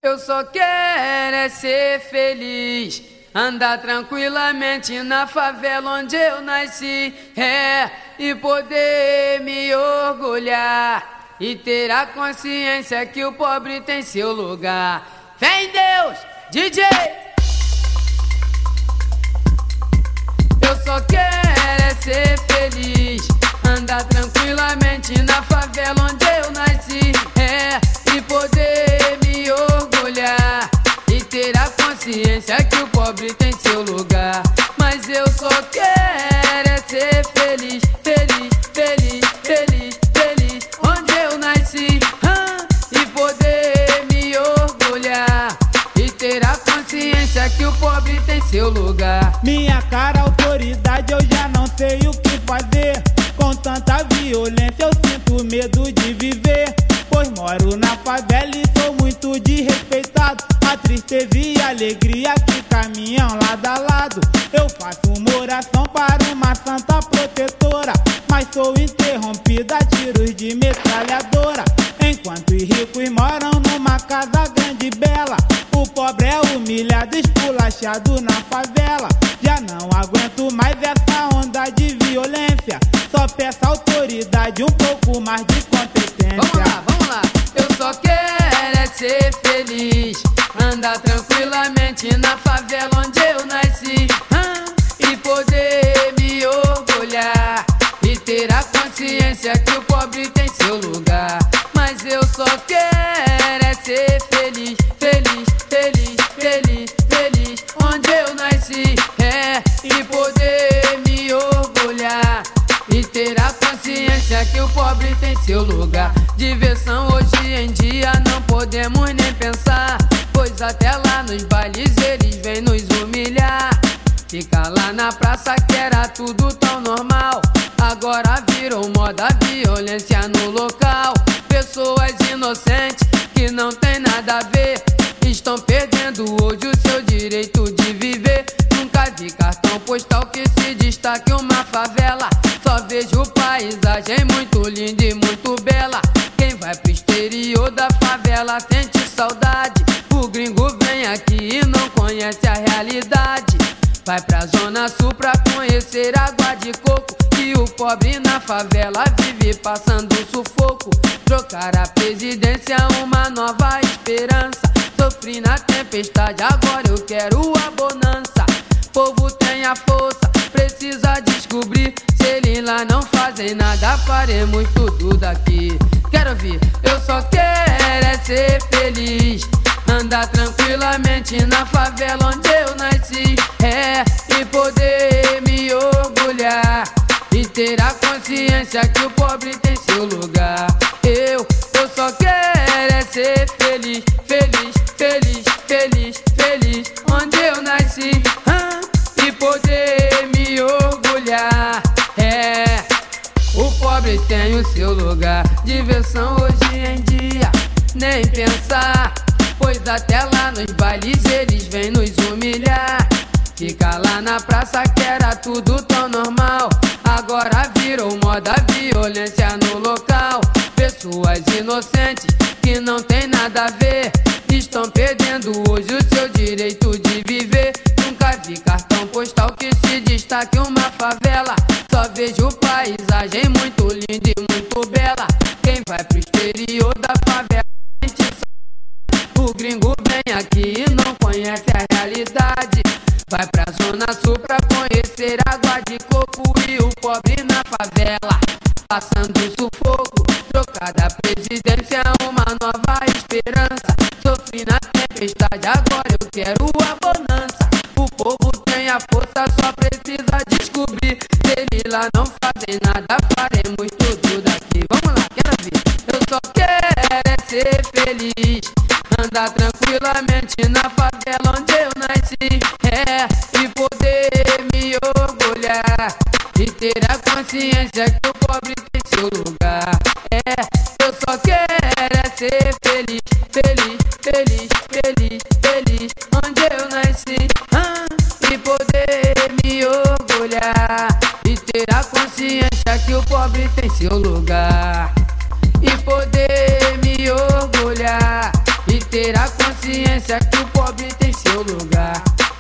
Eu só quero é ser feliz, andar tranquilamente na favela onde eu nasci, e poder me orgulhar e ter a consciência que o pobre tem seu lugar. Vem Deus, DJ! Eu só quero é ser feliz, andar tranquilamente na favela onde eu nasci, e poder me orgulhar e ter a consciência que o pobre tem seu lugar. Mas eu só quero é ser feliz, feliz, feliz, feliz, feliz onde eu nasci, e poder me orgulhar e ter a consciência que o pobre tem seu lugar. Minha cara, autoridade, eu já não sei o que fazer. Com tanta violência eu sinto medo de viver, pois moro na favela e sou muito desrespeitado. A tristeza e a alegria que caminham lado a lado. Eu faço uma oração para uma santa protetora, mas sou interrompida a tiros de metralhadora. Enquanto os ricos moram numa casa grande e bela, o pobre é humilhado, esculachado na favela. Já não aguento mais essa onda de violência, só peço autoridade, um pouco mais de competência. Vamos lá, eu só quero é ser feliz, andar tranquilamente na favela onde eu nasci, e poder me orgulhar e ter a consciência que o pobre tem seu lugar. Mas eu só quero é ser feliz, feliz, feliz, feliz, feliz onde eu nasci, e poder me orgulhar e ter a consciência que o pobre tem seu lugar. Diversão hoje em dia não podemos nem pensar, pois até lá nos bailes eles vêm nos humilhar. Fica lá na praça que era tudo tão normal, agora virou moda violência no local. Pessoas inocentes que não tem nada a ver estão perdendo hoje o seu direito de viver. Nunca vi cartão postal que se destaque uma favela, só vejo paisagem muito linda e muito bela. Quem vai pro exterior da favela sente saudade, o gringo vem aqui e não conhece a realidade. Vai pra zona sul pra conhecer água de coco, e o pobre na favela vive passando sufoco. Trocar a presidência, uma nova esperança. Sofri na tempestade, agora eu quero a bonança. Povo tem a força, precisa descobrir. Se eles lá não fazem nada, faremos tudo daqui. Quero ouvir, eu só quero é ser feliz, andar tranquilamente na favela onde eu nasci, e poder me orgulhar e ter a consciência que o pobre tem seu lugar. Eu só quero é ser feliz, feliz, feliz, feliz, feliz onde eu nasci, e poder me orgulhar. O pobre tem o seu lugar. Diversão hoje em dia, nem pensar, pois até lá nos bailes eles vêm nos humilhar. Fica lá na praça que era tudo tão normal, agora virou moda violência no local. Pessoas inocentes que não tem nada a ver estão perdendo hoje o seu direito de viver. Nunca vi cartão postal que se destaque uma favela, só vejo paisagem muito linda e muito bela. Quem vai pro exterior da favela sente saudade, o gringo vem aqui e não conhece a realidade. Vai pra zona sul pra conhecer água de coco, e o pobre na favela passando sufoco. Trocada a presidência, uma nova esperança. Sofri na tempestade, agora eu quero a bonança. O povo tem a força, só precisa descobrir. Se eles lá não fazem nada, faremos tudo daqui. Vamos lá, quero ver. Eu só quero é ser feliz, andar tranquilamente na favela onde eu nasci, e poder me orgulhar e ter a consciência que o pobre tem seu lugar. Eu só quero é ser feliz, feliz, feliz, feliz, feliz onde eu nasci, e poder me orgulhar e ter a consciência que o pobre tem seu lugar. E poder me orgulhar e ter a consciência consciência que o pobre tem seu lugar.